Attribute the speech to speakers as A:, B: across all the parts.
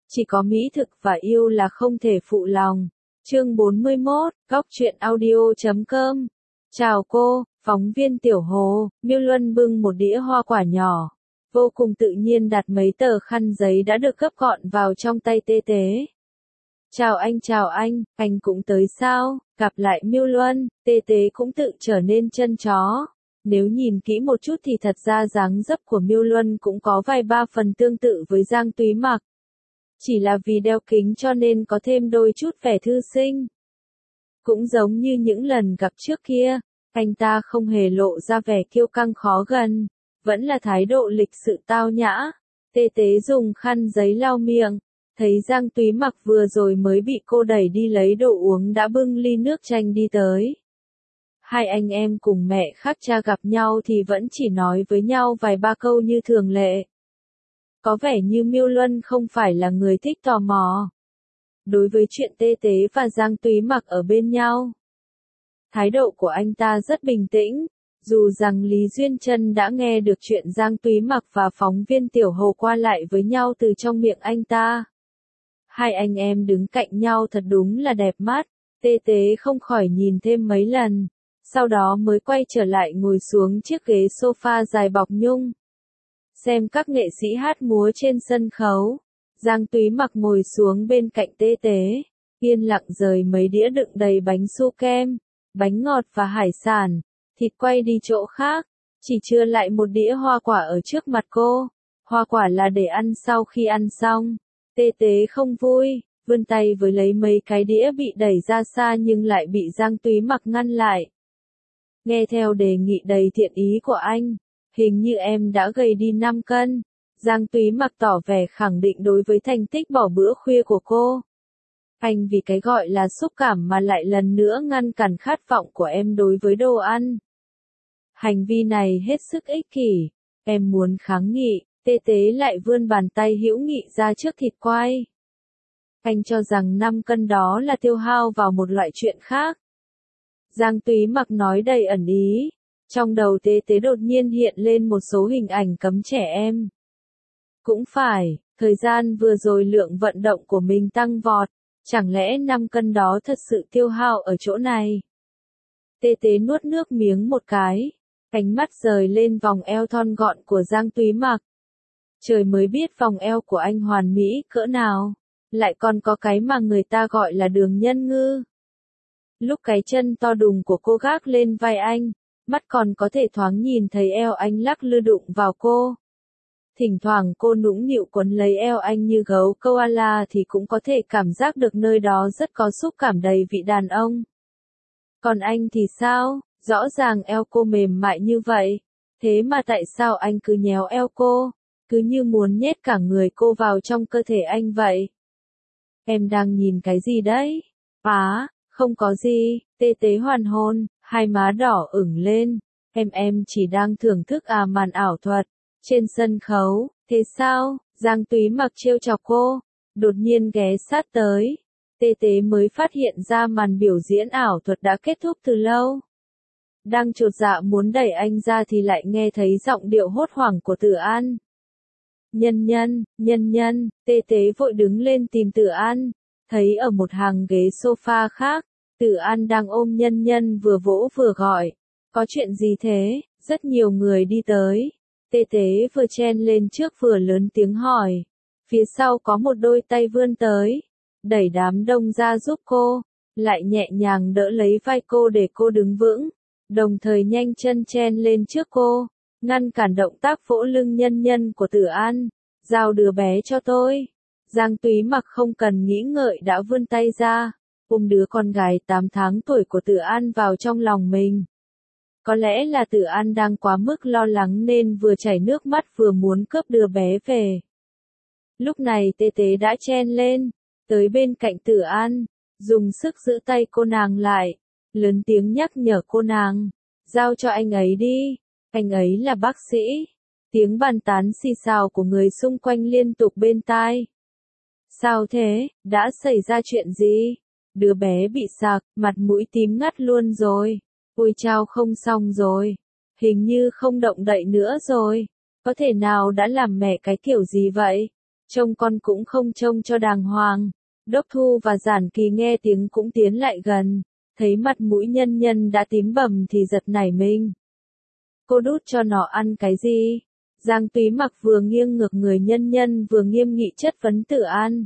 A: Chỉ có mỹ thực và yêu là không thể phụ lòng. Chương 41, Góc truyện audio.com. Chào cô, phóng viên Tiểu Hồ. Miêu Luân bưng một đĩa hoa quả nhỏ, vô cùng tự nhiên đặt mấy tờ khăn giấy đã được gấp gọn vào trong tay Tê Tế. Chào anh cũng tới sao? Gặp lại Miêu Luân, Tê Tế cũng tự trở nên chân chó. Nếu nhìn kỹ một chút thì thật ra dáng dấp của Miêu Luân cũng có vài ba phần tương tự với Giang Túy Mặc. Chỉ là vì đeo kính cho nên có thêm đôi chút vẻ thư sinh. Cũng giống như những lần gặp trước kia, anh ta không hề lộ ra vẻ kiêu căng khó gần, vẫn là thái độ lịch sự tao nhã. Tê Tế dùng khăn giấy lau miệng, thấy Giang Túy Mặc vừa rồi mới bị cô đẩy đi lấy đồ uống đã bưng ly nước chanh đi tới. Hai anh em cùng mẹ khác cha gặp nhau thì vẫn chỉ nói với nhau vài ba câu như thường lệ. Có vẻ như Miêu Luân không phải là người thích tò mò. Đối với chuyện Tê Tế và Giang Túy Mặc ở bên nhau, thái độ của anh ta rất bình tĩnh, dù rằng Lý Duyên Trân đã nghe được chuyện Giang Túy Mặc và phóng viên Tiểu Hồ qua lại với nhau từ trong miệng anh ta. Hai anh em đứng cạnh nhau thật đúng là đẹp mắt, Tê Tế không khỏi nhìn thêm mấy lần, sau đó mới quay trở lại ngồi xuống chiếc ghế sofa dài bọc nhung. Xem các nghệ sĩ hát múa trên sân khấu. Giang Túy Mặc ngồi xuống bên cạnh Tê Tế, yên lặng rời mấy đĩa đựng đầy bánh su kem, bánh ngọt và hải sản, thịt quay đi chỗ khác, chỉ chừa lại một đĩa hoa quả ở trước mặt cô. Hoa quả là để ăn sau khi ăn xong. Tê Tế không vui, vươn tay với lấy mấy cái đĩa bị đẩy ra xa nhưng lại bị Giang Túy Mặc ngăn lại. Nghe theo đề nghị đầy thiện ý của anh, hình như em đã gầy đi 5 cân. Giang Túy Mặc tỏ vẻ khẳng định đối với thành tích bỏ bữa khuya của cô. Anh vì cái gọi là xúc cảm mà lại lần nữa ngăn cản khát vọng của em đối với đồ ăn. Hành vi này hết sức ích kỷ. Em muốn kháng nghị, Tê Tế lại vươn bàn tay hữu nghị ra trước thịt quay. Anh cho rằng 5 cân đó là tiêu hao vào một loại chuyện khác. Giang Túy Mặc nói đầy ẩn ý. Trong đầu Tê Tế đột nhiên hiện lên một số hình ảnh cấm trẻ em. Cũng phải, thời gian vừa rồi lượng vận động của mình tăng vọt, chẳng lẽ 5 cân đó thật sự tiêu hao ở chỗ này? Tê Tế nuốt nước miếng một cái, ánh mắt rời lên vòng eo thon gọn của Giang Túy Mặc. Trời mới biết vòng eo của anh hoàn mỹ cỡ nào, lại còn có cái mà người ta gọi là đường nhân ngư. Lúc cái chân to đùng của cô gác lên vai anh, mắt còn có thể thoáng nhìn thấy eo anh lắc lư đụng vào cô. Thỉnh thoảng cô nũng nịu quấn lấy eo anh như gấu koala thì cũng có thể cảm giác được nơi đó rất có xúc cảm đầy vị đàn ông. Còn anh thì sao? Rõ ràng eo cô mềm mại như vậy. Thế mà tại sao anh cứ nhéo eo cô? Cứ như muốn nhét cả người cô vào trong cơ thể anh vậy. Em đang nhìn cái gì đấy? Không có gì. Tê Tế hoàn hồn, hai má đỏ ửng lên. Em chỉ đang thưởng thức màn ảo thuật. Trên sân khấu, thế sao? Giang Túy Mặc trêu chọc cô, đột nhiên ghé sát tới. Tê Tế mới phát hiện ra màn biểu diễn ảo thuật đã kết thúc từ lâu. Đang chột dạ muốn đẩy anh ra thì lại nghe thấy giọng điệu hốt hoảng của Tử An. Nhân, Tê Tế vội đứng lên tìm Tử An, thấy ở một hàng ghế sofa khác, Tử An đang ôm Nhân vừa vỗ vừa gọi. Có chuyện gì thế? Rất nhiều người đi tới. Tê Tế vừa chen lên trước vừa lớn tiếng hỏi. Phía sau có một đôi tay vươn tới, đẩy đám đông ra giúp cô, lại nhẹ nhàng đỡ lấy vai cô để cô đứng vững, đồng thời nhanh chân chen lên trước cô, ngăn cản động tác vỗ lưng Nhân của Tử An. Giao đứa bé cho tôi. Giang Túy Mặc không cần nghĩ ngợi đã vươn tay ra, ôm đứa con gái 8 tháng tuổi của Tử An vào trong lòng mình. Có lẽ là Tử An đang quá mức lo lắng nên vừa chảy nước mắt vừa muốn cướp đứa bé về. Lúc này Tê Tế đã chen lên, tới bên cạnh Tử An, dùng sức giữ tay cô nàng lại, lớn tiếng nhắc nhở cô nàng, giao cho anh ấy đi, anh ấy là bác sĩ. Tiếng bàn tán xì xào của người xung quanh liên tục bên tai. Sao thế, đã xảy ra chuyện gì? Đứa bé bị sặc, mặt mũi tím ngắt luôn rồi. Ôi chao, không xong rồi. Hình như không động đậy nữa rồi. Có thể nào đã làm mẹ cái kiểu gì vậy? Trông con cũng không trông cho đàng hoàng. Đốc Thu và Giản Kỳ nghe tiếng cũng tiến lại gần, thấy mặt mũi nhân nhân đã tím bầm thì giật nảy mình. Cô đút cho nó ăn cái gì? Giang Túy Mặc vừa nghiêng ngược người nhân nhân vừa nghiêm nghị chất vấn Tử An.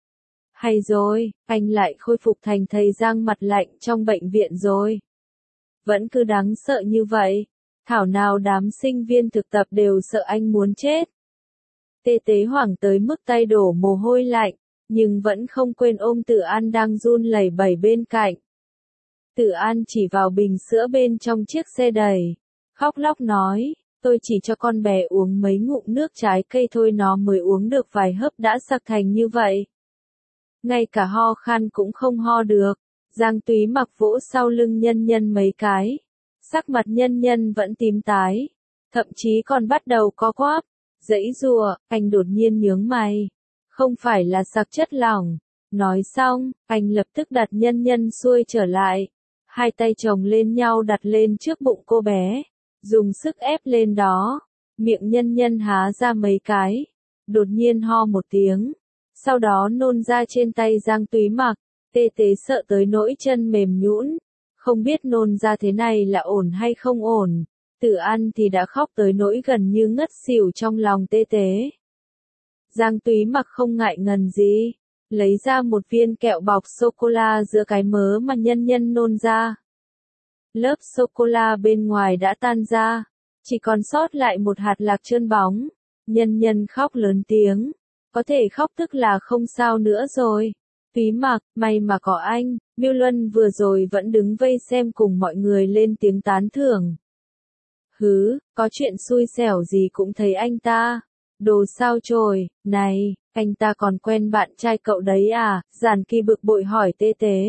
A: Hay rồi, anh lại khôi phục thành thầy Giang mặt lạnh trong bệnh viện rồi. Vẫn cứ đáng sợ như vậy. Thảo nào đám sinh viên thực tập đều sợ anh muốn chết. Tê Tế hoảng tới mức tay đổ mồ hôi lạnh, nhưng vẫn không quên ôm Tử An đang run lẩy bẩy bên cạnh. Tử An chỉ vào bình sữa bên trong chiếc xe đầy, khóc lóc nói, tôi chỉ cho con bé uống mấy ngụm nước trái cây thôi nó mới uống được vài hớp đã sặc thành như vậy. Ngay cả ho khan cũng không ho được. Giang Túy Mặc vỗ sau lưng nhân nhân mấy cái. Sắc mặt nhân nhân vẫn tím tái, thậm chí còn bắt đầu co quắp, giãy giụa. Anh đột nhiên nhướng mày. Không phải là sặc chất lỏng. Nói xong, anh lập tức đặt nhân nhân xuôi trở lại. Hai tay chồng lên nhau đặt lên trước bụng cô bé, dùng sức ép lên đó. Miệng nhân nhân há ra mấy cái, đột nhiên ho một tiếng, sau đó nôn ra trên tay Giang Túy Mặc. Tê Tế sợ tới nỗi chân mềm nhũn, không biết nôn ra thế này là ổn hay không ổn. Tử An thì đã khóc tới nỗi gần như ngất xỉu trong lòng Tê Tế. Giang Túy Mặc không ngại ngần gì, lấy ra một viên kẹo bọc sô-cô-la giữa cái mớ mà nhân nhân nôn ra. Lớp sô-cô-la bên ngoài đã tan ra, chỉ còn sót lại một hạt lạc trơn bóng. Nhân nhân khóc lớn tiếng, có thể khóc tức là không sao nữa rồi. Túy Mặc, may mà có anh. Miêu Luân vừa rồi vẫn đứng vây xem cùng mọi người lên tiếng tán thưởng. Hứ, có chuyện xui xẻo gì cũng thấy anh ta. Đồ sao chổi, này, anh ta còn quen bạn trai cậu đấy à? Giản Kỳ bực bội hỏi Tê Tế.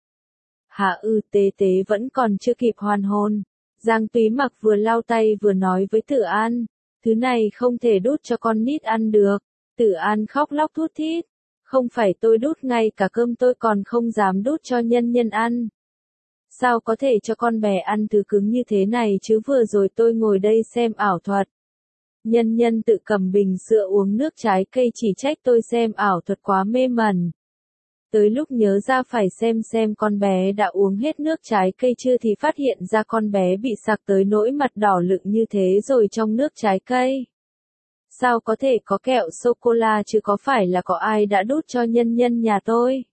A: Hả Tê Tế vẫn còn chưa kịp hoàn hồn. Giang Túy Mặc vừa lau tay vừa nói với Tử An. Thứ này không thể đút cho con nít ăn được. Tử An khóc lóc thút thít. Không phải tôi đút, ngay cả cơm tôi còn không dám đút cho nhân nhân ăn. Sao có thể cho con bé ăn thứ cứng như thế này chứ, vừa rồi tôi ngồi đây xem ảo thuật. Nhân nhân tự cầm bình sữa uống nước trái cây chỉ trách tôi xem ảo thuật quá mê mẩn. Tới lúc nhớ ra phải xem con bé đã uống hết nước trái cây chưa thì phát hiện ra con bé bị sặc tới nỗi mặt đỏ lựng như thế rồi trong nước trái cây. Sao có thể có kẹo sô-cô-la chứ, có phải là có ai đã đút cho nhân nhân nhà tôi?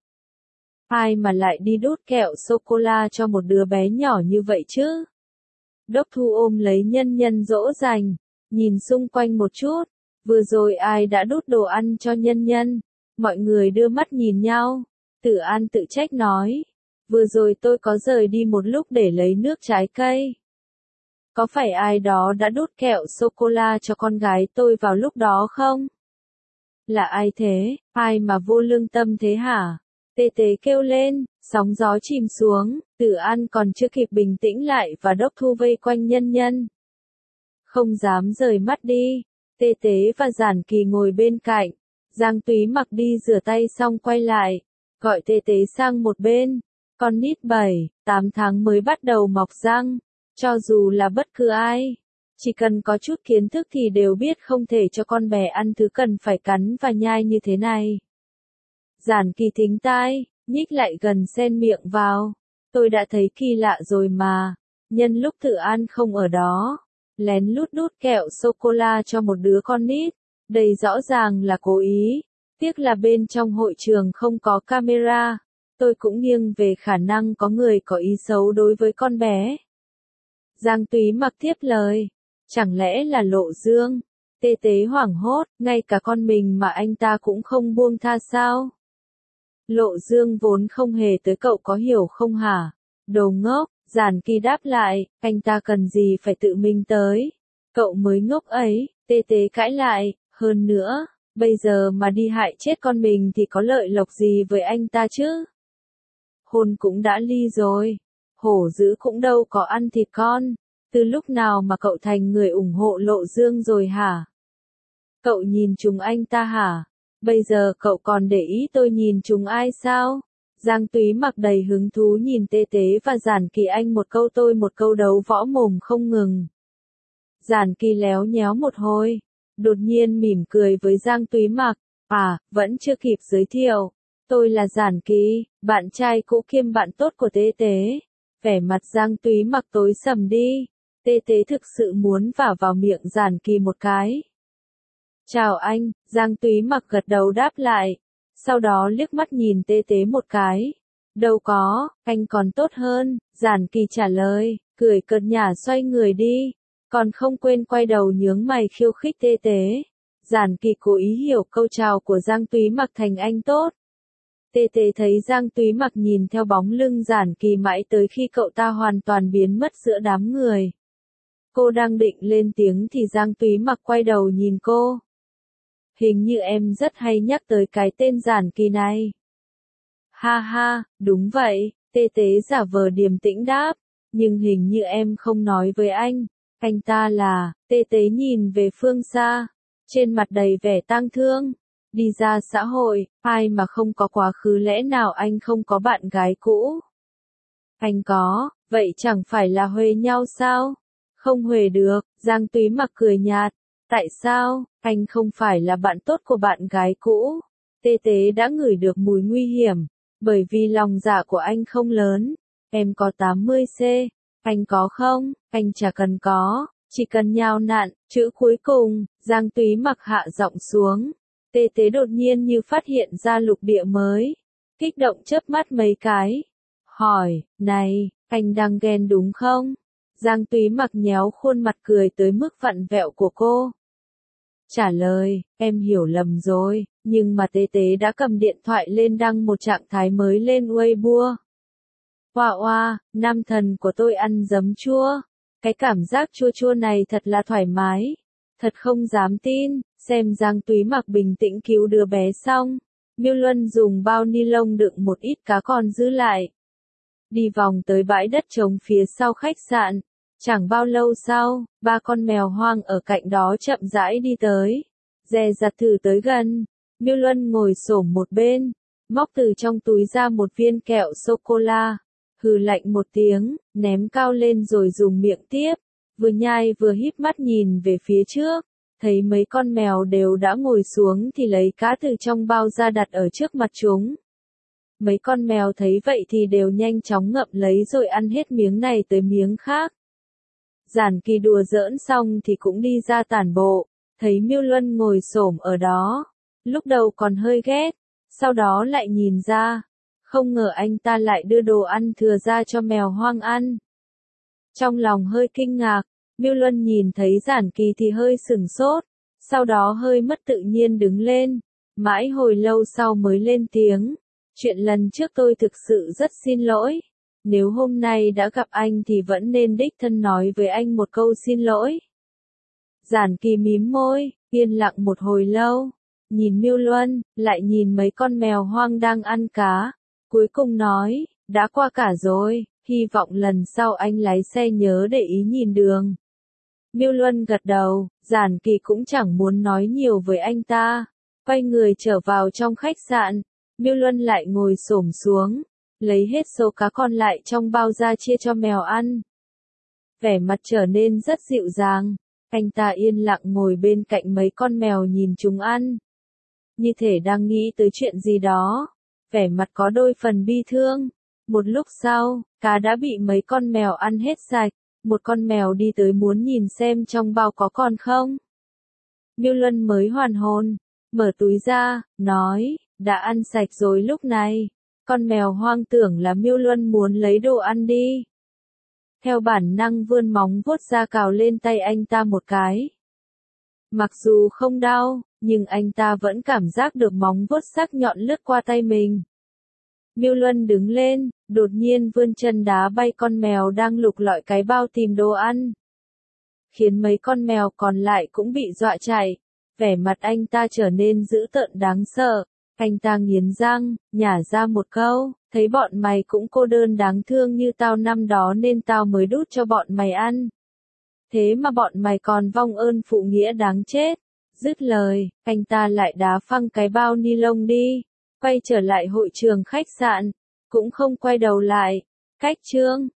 A: Ai mà lại đi đút kẹo sô-cô-la cho một đứa bé nhỏ như vậy chứ? Đốc Thu ôm lấy nhân nhân dỗ dành, nhìn xung quanh một chút, vừa rồi ai đã đút đồ ăn cho nhân nhân? Mọi người đưa mắt nhìn nhau. Tử An tự trách nói, vừa rồi tôi có rời đi một lúc để lấy nước trái cây. Có phải ai đó đã đút kẹo sô-cô-la cho con gái tôi vào lúc đó không? Là ai thế? Ai mà vô lương tâm thế hả? Tê Tế kêu lên, sóng gió chìm xuống. Tử An còn chưa kịp bình tĩnh lại và Đốc Thu vây quanh nhân nhân. Không dám rời mắt đi. Tê Tế và Giản Kỳ ngồi bên cạnh. Giang Túy Mặc đi rửa tay xong quay lại, gọi Tê Tế sang một bên. Con nít 7, 8 tháng mới bắt đầu mọc răng. Cho dù là bất cứ ai, chỉ cần có chút kiến thức thì đều biết không thể cho con bé ăn thứ cần phải cắn và nhai như thế này. Giản Kỳ thính tai, nhích lại gần xen miệng vào. Tôi đã thấy kỳ lạ rồi mà. Nhân lúc Tử An không ở đó, lén lút đút kẹo sô-cô-la cho một đứa con nít. Đây rõ ràng là cố ý. Tiếc là bên trong hội trường không có camera. Tôi cũng nghiêng về khả năng có người có ý xấu đối với con bé. Giang Túy Mặc tiếp lời. Chẳng lẽ là Lộ Dương? Tê Tế hoảng hốt, ngay cả con mình mà anh ta cũng không buông tha sao? Lộ Dương vốn không hề tới, cậu có hiểu không hả? Đồ ngốc, Giản Kỳ đáp lại, anh ta cần gì phải tự mình tới? Cậu mới ngốc ấy. Tê Tế cãi lại, hơn nữa, bây giờ mà đi hại chết con mình thì có lợi lộc gì với anh ta chứ? Hôn cũng đã ly rồi. Hổ dữ cũng đâu có ăn thịt con. Từ lúc nào mà cậu thành người ủng hộ Lộ Dương rồi hả? Cậu nhìn chúng anh ta hả? Bây giờ cậu còn để ý tôi nhìn chúng ai sao? Giang Túy Mặc đầy hứng thú nhìn Tê Tế và Giản Kỳ, anh một câu tôi một câu đấu võ mồm không ngừng. Giản Kỳ léo nhéo một hồi, đột nhiên mỉm cười với Giang Túy Mặc. À, vẫn chưa kịp giới thiệu. Tôi là Giản Kỳ, bạn trai cũ kiêm bạn tốt của Tế Tế. Vẻ mặt Giang Túy Mặc tối sầm đi. Tế Tế thực sự muốn vả vào miệng Giản Kỳ một cái. Chào anh, Giang Túy Mặc gật đầu đáp lại. Sau đó liếc mắt nhìn Tế Tế một cái. Đâu có, anh còn tốt hơn, Giản Kỳ trả lời, cười cợt nhả xoay người đi. Còn không quên quay đầu nhướng mày khiêu khích Tế Tế. Giản Kỳ cố ý hiểu câu chào của Giang Túy Mặc thành anh tốt. Tế Tế thấy Giang Túy Mặc nhìn theo bóng lưng Giản Kỳ mãi tới khi cậu ta hoàn toàn biến mất giữa đám người. Cô đang định lên tiếng thì Giang Túy Mặc quay đầu nhìn cô. Hình như em rất hay nhắc tới cái tên Giản Kỳ này. Ha ha, đúng vậy, Tế Tế giả vờ điềm tĩnh đáp. Nhưng hình như em không nói với anh ta là, Tế Tế nhìn về phương xa. Trên mặt đầy vẻ tang thương. Đi ra xã hội, ai mà không có quá khứ, lẽ nào anh không có bạn gái cũ? Anh có, vậy chẳng phải là huề nhau sao? Không huề được, Giang Túy Mặc cười nhạt. Tại sao, anh không phải là bạn tốt của bạn gái cũ? Tế Tế đã ngửi được mùi nguy hiểm, bởi vì lòng dạ của anh không lớn. Em có 80C, anh có không? Anh chả cần có. Chỉ cần nhào nặn, chữ cuối cùng, Giang Túy Mặc hạ giọng xuống. Tế Tế đột nhiên như phát hiện ra lục địa mới. Kích động chớp mắt mấy cái. Hỏi, này, anh đang ghen đúng không? Giang Túy Mặc nhéo khuôn mặt cười tới mức vặn vẹo của cô. Trả lời, em hiểu lầm rồi, nhưng mà Tế Tế đã cầm điện thoại lên đăng một trạng thái mới lên Weibo. Oa oa, nam thần của tôi ăn giấm chua. Cái cảm giác chua chua này thật là thoải mái. Thật không dám tin, xem Giang Túy Mặc bình tĩnh cứu đứa bé xong. Miêu Luân dùng bao ni lông đựng một ít cá còn giữ lại. Đi vòng tới bãi đất trống phía sau khách sạn. Chẳng bao lâu sau, 3 con mèo hoang ở cạnh đó chậm rãi đi tới. Dè dặt thử tới gần. Miêu Luân ngồi xổm một bên. Móc từ trong túi ra một viên kẹo sô-cô-la. Hừ lạnh một tiếng, ném cao lên rồi dùng miệng tiếp. Vừa nhai vừa híp mắt nhìn về phía trước. Thấy mấy con mèo đều đã ngồi xuống thì lấy cá từ trong bao ra đặt ở trước mặt chúng. Mấy con mèo thấy vậy thì đều nhanh chóng ngậm lấy rồi ăn hết miếng này tới miếng khác. Giản Kỳ đùa giỡn xong thì cũng đi ra tản bộ, thấy Miêu Luân ngồi xổm ở đó. Lúc đầu còn hơi ghét, sau đó lại nhìn ra. Không ngờ anh ta lại đưa đồ ăn thừa ra cho mèo hoang ăn. Trong lòng hơi kinh ngạc, Miêu Luân nhìn thấy Giản Kỳ thì hơi sửng sốt, sau đó hơi mất tự nhiên đứng lên, mãi hồi lâu sau mới lên tiếng. Chuyện lần trước tôi thực sự rất xin lỗi. Nếu hôm nay đã gặp anh thì vẫn nên đích thân nói với anh một câu xin lỗi. Giản Kỳ mím môi, yên lặng một hồi lâu, nhìn Miêu Luân, lại nhìn mấy con mèo hoang đang ăn cá. Cuối cùng nói, đã qua cả rồi, hy vọng lần sau anh lái xe nhớ để ý nhìn đường. Miêu Luân gật đầu, Giản Kỳ cũng chẳng muốn nói nhiều với anh ta. Quay người trở vào trong khách sạn, Miêu Luân lại ngồi xổm xuống, lấy hết số cá còn lại trong bao ra chia cho mèo ăn. Vẻ mặt trở nên rất dịu dàng, anh ta yên lặng ngồi bên cạnh mấy con mèo nhìn chúng ăn. Như thể đang nghĩ tới chuyện gì đó, vẻ mặt có đôi phần bi thương. Một lúc sau, cá đã bị mấy con mèo ăn hết sạch, một con mèo đi tới muốn nhìn xem trong bao có còn không. Miêu Luân mới hoàn hồn, mở túi ra, nói, đã ăn sạch rồi lúc này. Con mèo hoang tưởng là Miêu Luân muốn lấy đồ ăn đi. Theo bản năng vươn móng vuốt ra cào lên tay anh ta một cái. Mặc dù không đau, nhưng anh ta vẫn cảm giác được móng vuốt sắc nhọn lướt qua tay mình. Miêu Luân đứng lên, đột nhiên vươn chân đá bay con mèo đang lục lọi cái bao tìm đồ ăn. Khiến mấy con mèo còn lại cũng bị dọa chạy. Vẻ mặt anh ta trở nên dữ tợn đáng sợ. Anh ta nghiến răng, nhả ra một câu, thấy bọn mày cũng cô đơn đáng thương như tao năm đó nên tao mới đút cho bọn mày ăn. Thế mà bọn mày còn vong ơn phụ nghĩa đáng chết. Dứt lời, anh ta lại đá phăng cái bao ni lông đi, quay trở lại hội trường khách sạn, cũng không quay đầu lại. Cách chương